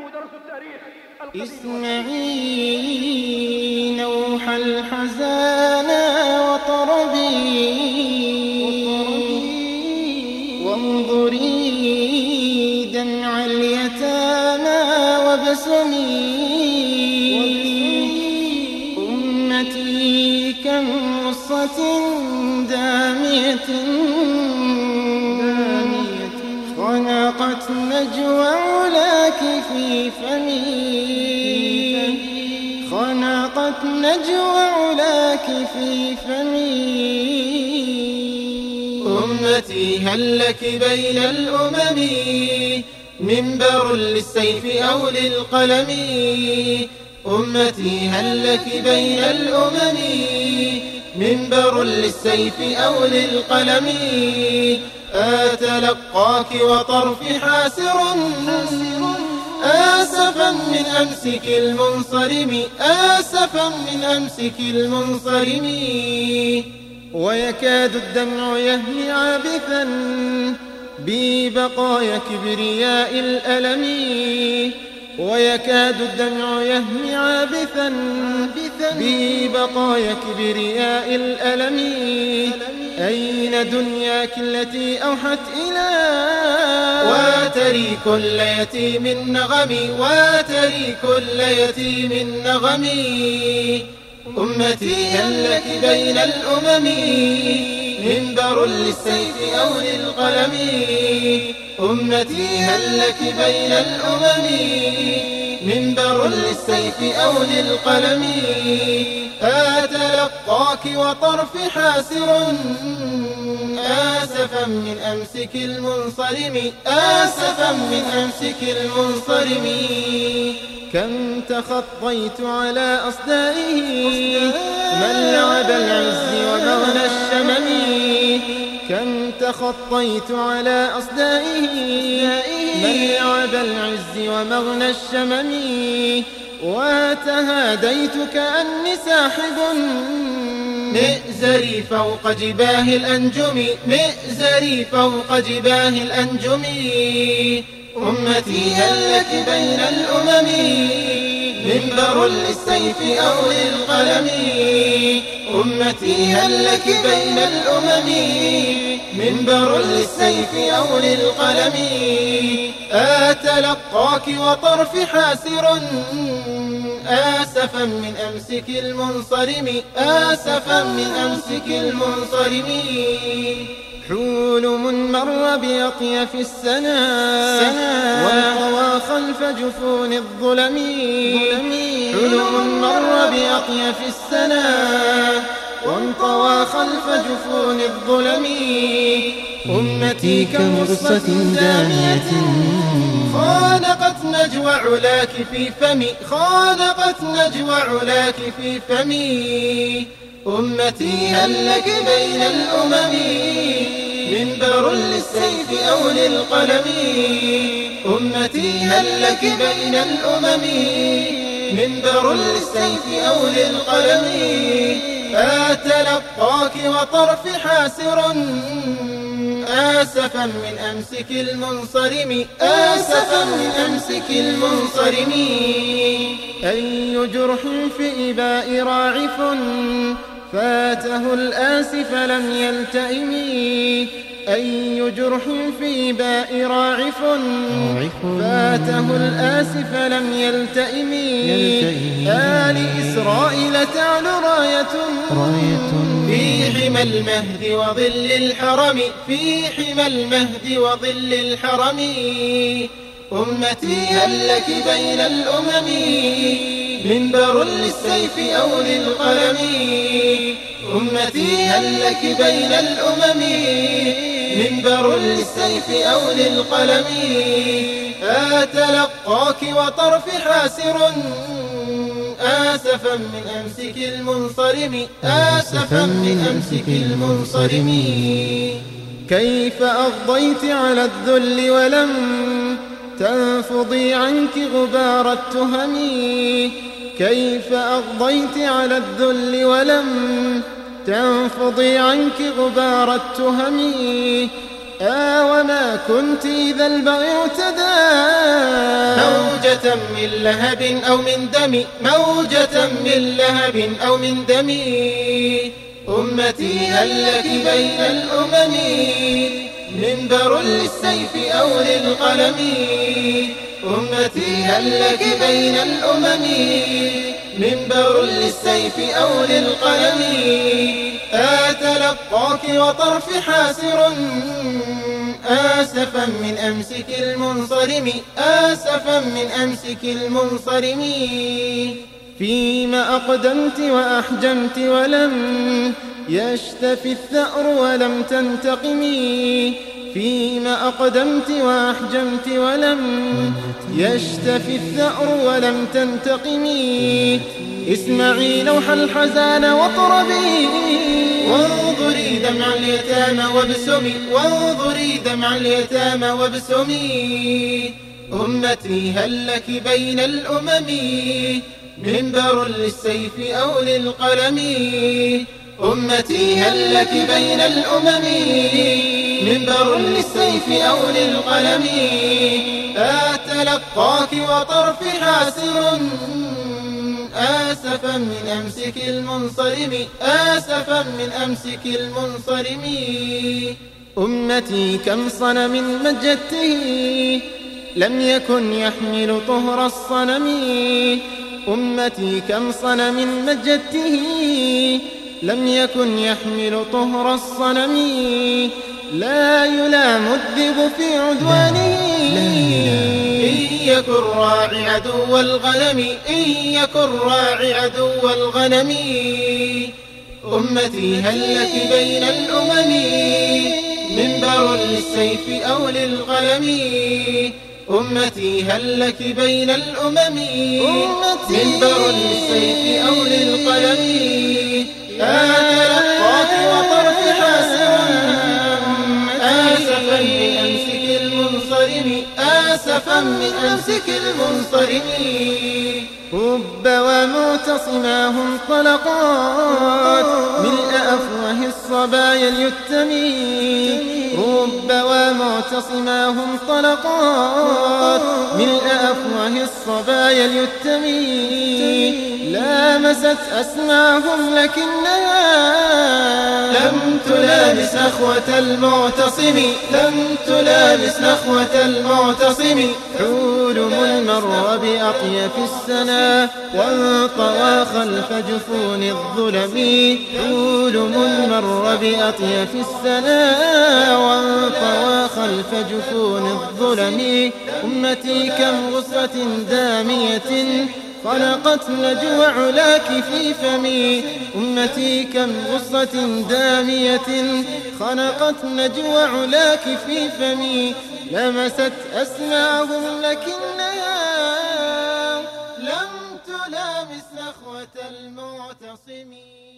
اسمعي نوح الحزانا وطربي، وانظري دمع اليتامى وابسمي. أمتي كم غصة دامية خنقت نجوى علاك في فمي، خنقت نجوى علاك في فمي. أمتي هل لك بين الأمم منبر للسيف أو للقلم؟ أمتي هل لك بين الأمم منبر للسيف أو للقلم؟ أتلقاك وطرفي حاسر آسفا من أمسك المنصرم، آسفا من أمسك المنصرم. ويكاد الدمع يهمي عابثا ببقايا كبرياء الألم، ويكاد الدمع يهمي عابثا ببقايا كبرياء الألم. أين دنياك التي أوحت إلى وتري كل يتيم نغمي، وتري كل يتيم نغمي. أمتي هل لك بين الأمم منبر للسيف أو للقلم؟ أمتي هل لك بين الأمم منبر للسيف أو للقلم؟ أتلقاك وطرفي حاسر آسفا من أمسك المنصرم، آسفا من أمسك المنصرم. كم تخطيت على أصدائه ملعب العز ومغنى الشمم، كم تخطيت على أصدائه ملعب العز ومغنى الشمم. وتهاديت كأني ساحب مئزري فوق جباه الأنجم، مئزري فوق جباه الأنجم. أمتي هل لك بين الأمم منبر للسيف أو للقلم؟ أمتي هل لك بين الأمم منبر للسيف أو للقلم؟ أتلقاك وطرفي حاسر آسفا من أمسك المنصرم، آسفا من أمسك المنصرم. حلم مر بأطياف السنا وانطوى خلف جفون الظلم، حلم مر بأطياف السنا وانطوى خلف جفون الظلم. أمتي كمرصة دامية خانقت نجوى علاك في فمي، خانقت نجوى علاك في فمي. أمتي هل لك بين الأمم منبر للسيف أو للقلم؟ أمتي هل لك بين الأمم منبر للسيف أو للقلم؟ أتلقاك وطرفي حاسر آسفا من أمسك المنصرم، آسفا من أمسك المنصرم. أي جرح في إباء راعف فاته الآسف لم يلتئم، أي جرح في إباء راعف فاته الآسف لم يلتئم. آل إسرائيل تعلو راية في حمى المهد وظل الحرم، في حمى المهد وظل الحرم. أمتي هل لك بين الأمم منبر للسيف أو للقلم؟ أمتي هل لك بين الأمم منبر للسيف أو للقلم؟ أتلقاك وطرفي حاسر آسفا من أمسك المنصرم، آسفا من أمسك المنصرم. كيف أغضيت على الذل ولم تنفضي عنك غبار التهم، كيف أغضيت على الذل ولم تنفضي عنك غبار التهم. وما كنت إذا البغي اعتدى موجة من لهب أو من دم موجة من لهب أو من دم أمتي هل لك بين الأمم منبر للسيف أو للقلم أمتي هل لك بين الأمم منبر للسيف أو للقلم أتلقاك وطرف حاسر آسفا من أمسك المنصرم آسفا من أمسك المنصرم فيما أقدمت وأحجمت ولم يشتفي الثأر ولم تنتقمي فيما أقدمت وأحجمت ولم يشتفي الثأر ولم تنتقمي اسمعي لوح الحزان واطربي وانظري دمع اليتامى وابسمي وانظري دمع اليتامى وابسمي أمتي هل لك بين الأمم منبر للسيف أو للقلم أمتي هل لك بين الأمم منبر للسيف أو للقلم أتلقاك وطرف حاسر آسفا من أمسك المنصرم آسفا من أمسك المنصرم أمتي كم صنم مجدته لم يكن يحمل طهر الصنم أمتي كم صنم مجدته لم يكن يحمل طهر الصنم لا يلام الذئب في عدوانه إن يكن راعي عدو الغنم إن يكن راعي عدو الغنم أمتي هل لك بين الأمم منبر للسيف أو للقلم أمتي هل لك بين الأمم منبر للسيف أو للقلم أتلقاك وطرف حاسر آسفا من أمسك المنصرم آسفا من أمسك المنصرم رب ومعتصماهم طلقات ملء أفواه الصبايا اليتمي رب ومعتصماهم طلقات ملء أفواه الصبايا اليتمي لامست أسماعهم لكنها لم تلامس نخوة المعتصم لم تلامس نخوة المعتصم حولم المر بأطيف السنا وانطوى خلف جفون الظلم حولم المر بأطيف السنا وانطوى خلف جفون الظلم أمتي كم غصة دامية خنقت نجوى علاك في فمي أمتي كم غصة دامية خنقت نجوى علاك في فمي لمست أسماعهم لكنها لم تلامس نخوة المعتصم